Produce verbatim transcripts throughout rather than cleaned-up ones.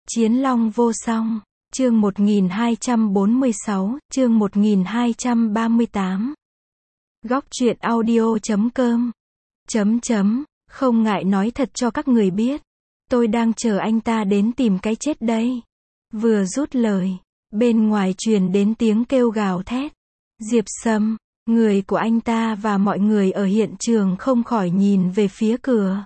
Chiến Long vô song, chương một nghìn hai trăm bốn mươi sáu, chương một nghìn hai trăm ba mươi tám. Góc truyện audio chấm com. Chấm chấm, không ngại nói thật cho các người biết. Tôi đang chờ anh ta đến tìm cái chết đây. Vừa rút lời, bên ngoài truyền đến tiếng kêu gào thét. Diệp Sâm, người của anh ta và mọi người ở hiện trường không khỏi nhìn về phía cửa.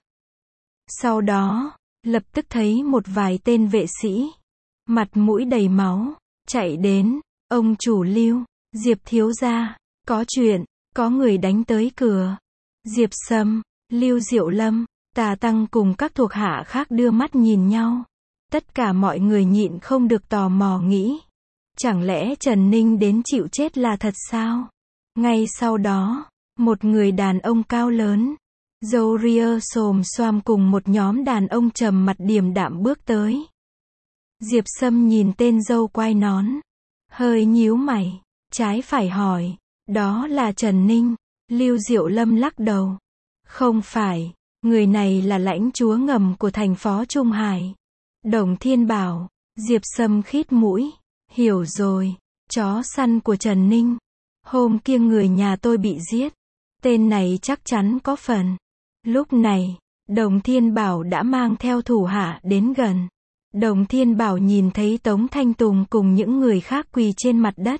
Sau đó, lập tức thấy một vài tên vệ sĩ, mặt mũi đầy máu, chạy đến. Ông chủ Lưu, Diệp thiếu gia, có chuyện, có người đánh tới cửa. Diệp Sâm, Lưu Diệu Lâm, Tà Tăng cùng các thuộc hạ khác đưa mắt nhìn nhau. Tất cả mọi người nhịn không được tò mò nghĩ, chẳng lẽ Trần Ninh đến chịu chết là thật sao? Ngay sau đó, một người đàn ông cao lớn, râu ria xồm xoàm cùng một nhóm đàn ông trầm mặt điềm đạm bước tới. Diệp Sâm nhìn tên râu quai nón, hơi nhíu mày, trái phải hỏi, đó là Trần Ninh? Lưu Diệu Lâm lắc đầu, không phải, người này là lãnh chúa ngầm của thành Phó Trung Hải, Đồng Thiên Bảo. Diệp Sâm khít mũi, hiểu rồi, chó săn của Trần Ninh. Hôm kia người nhà tôi bị giết, tên này chắc chắn có phần. Lúc này, Đồng Thiên Bảo đã mang theo thủ hạ đến gần. Đồng Thiên Bảo nhìn thấy Tống Thanh Tùng cùng những người khác quỳ trên mặt đất,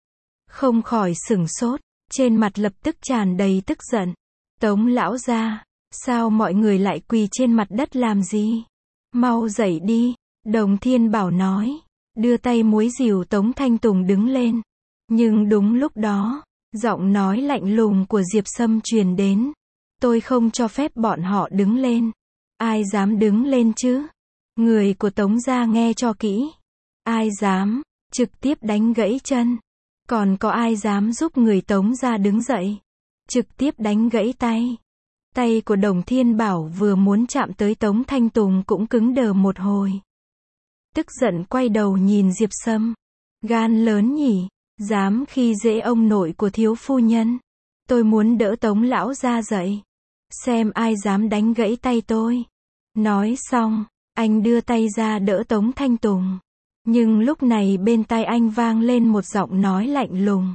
không khỏi sửng sốt, trên mặt lập tức tràn đầy tức giận. Tống lão gia, sao mọi người lại quỳ trên mặt đất làm gì? Mau dậy đi, Đồng Thiên Bảo nói, đưa tay múi dìu Tống Thanh Tùng đứng lên. Nhưng đúng lúc đó, giọng nói lạnh lùng của Diệp Sâm truyền đến. Tôi không cho phép bọn họ đứng lên. Ai dám đứng lên chứ? Người của Tống gia nghe cho kỹ. Ai dám, trực tiếp đánh gãy chân. Còn có ai dám giúp người Tống gia đứng dậy? Trực tiếp đánh gãy tay. Tay của Đồng Thiên Bảo vừa muốn chạm tới Tống Thanh Tùng cũng cứng đờ một hồi. Tức giận quay đầu nhìn Diệp Sâm. Gan lớn nhỉ, dám khi dễ ông nội của thiếu phu nhân. Tôi muốn đỡ Tống lão gia dậy. Xem ai dám đánh gãy tay tôi. Nói xong, anh đưa tay ra đỡ Tống Thanh Tùng. Nhưng lúc này bên tai anh vang lên một giọng nói lạnh lùng.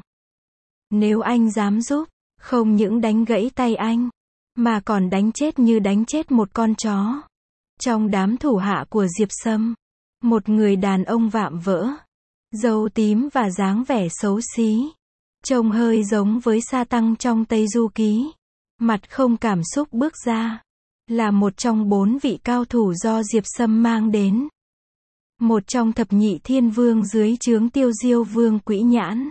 Nếu anh dám giúp, không những đánh gãy tay anh, mà còn đánh chết như đánh chết một con chó. Trong đám thủ hạ của Diệp Sâm, một người đàn ông vạm vỡ, râu tím và dáng vẻ xấu xí, trông hơi giống với Sa Tăng trong Tây Du Ký, mặt không cảm xúc bước ra, là một trong bốn vị cao thủ do Diệp Sâm mang đến. Một trong thập nhị thiên vương dưới trướng Tiêu Diêu Vương Quỹ Nhãn.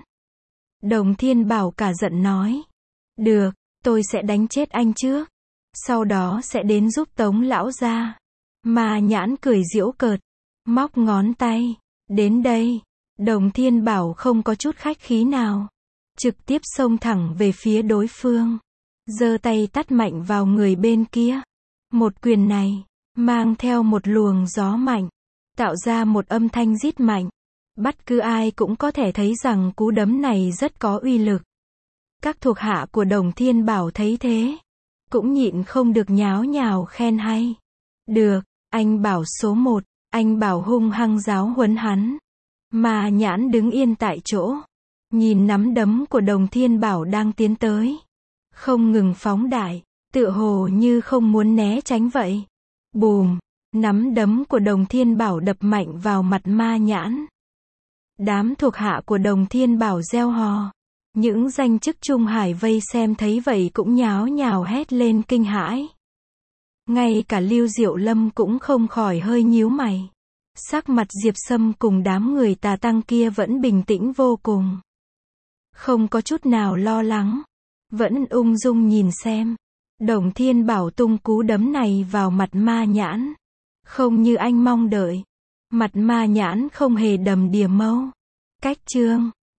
Đồng Thiên Bảo cả giận nói, được, tôi sẽ đánh chết anh trước, sau đó sẽ đến giúp Tống lão gia. Ma Nhãn cười giễu cợt, móc ngón tay, đến đây. Đồng Thiên Bảo không có chút khách khí nào, trực tiếp xông thẳng về phía đối phương, giơ tay tát mạnh vào người bên kia. Một quyền này, mang theo một luồng gió mạnh, tạo ra một âm thanh rít mạnh. Bất cứ ai cũng có thể thấy rằng cú đấm này rất có uy lực. Các thuộc hạ của Đồng Thiên Bảo thấy thế, cũng nhịn không được nháo nhào khen hay. Được, anh Bảo số một, anh Bảo hung hăng giáo huấn hắn. Ma Nhãn đứng yên tại chỗ, nhìn nắm đấm của Đồng Thiên Bảo đang tiến tới, không ngừng phóng đại, tựa hồ như không muốn né tránh vậy. Bùm, nắm đấm của Đồng Thiên Bảo đập mạnh vào mặt Ma Nhãn. Đám thuộc hạ của Đồng Thiên Bảo reo hò. Những danh chức Trung Hải vây xem thấy vậy cũng nháo nhào hét lên kinh hãi. Ngay cả Lưu Diệu Lâm cũng không khỏi hơi nhíu mày. Sắc mặt Diệp Sâm cùng đám người Tà Tăng kia vẫn bình tĩnh vô cùng, không có chút nào lo lắng, vẫn ung dung nhìn xem. Đồng Thiên Bảo tung cú đấm này vào mặt Ma Nhãn, không như anh mong đợi. Mặt Ma Nhãn không hề đầm đìa mâu. Cách chương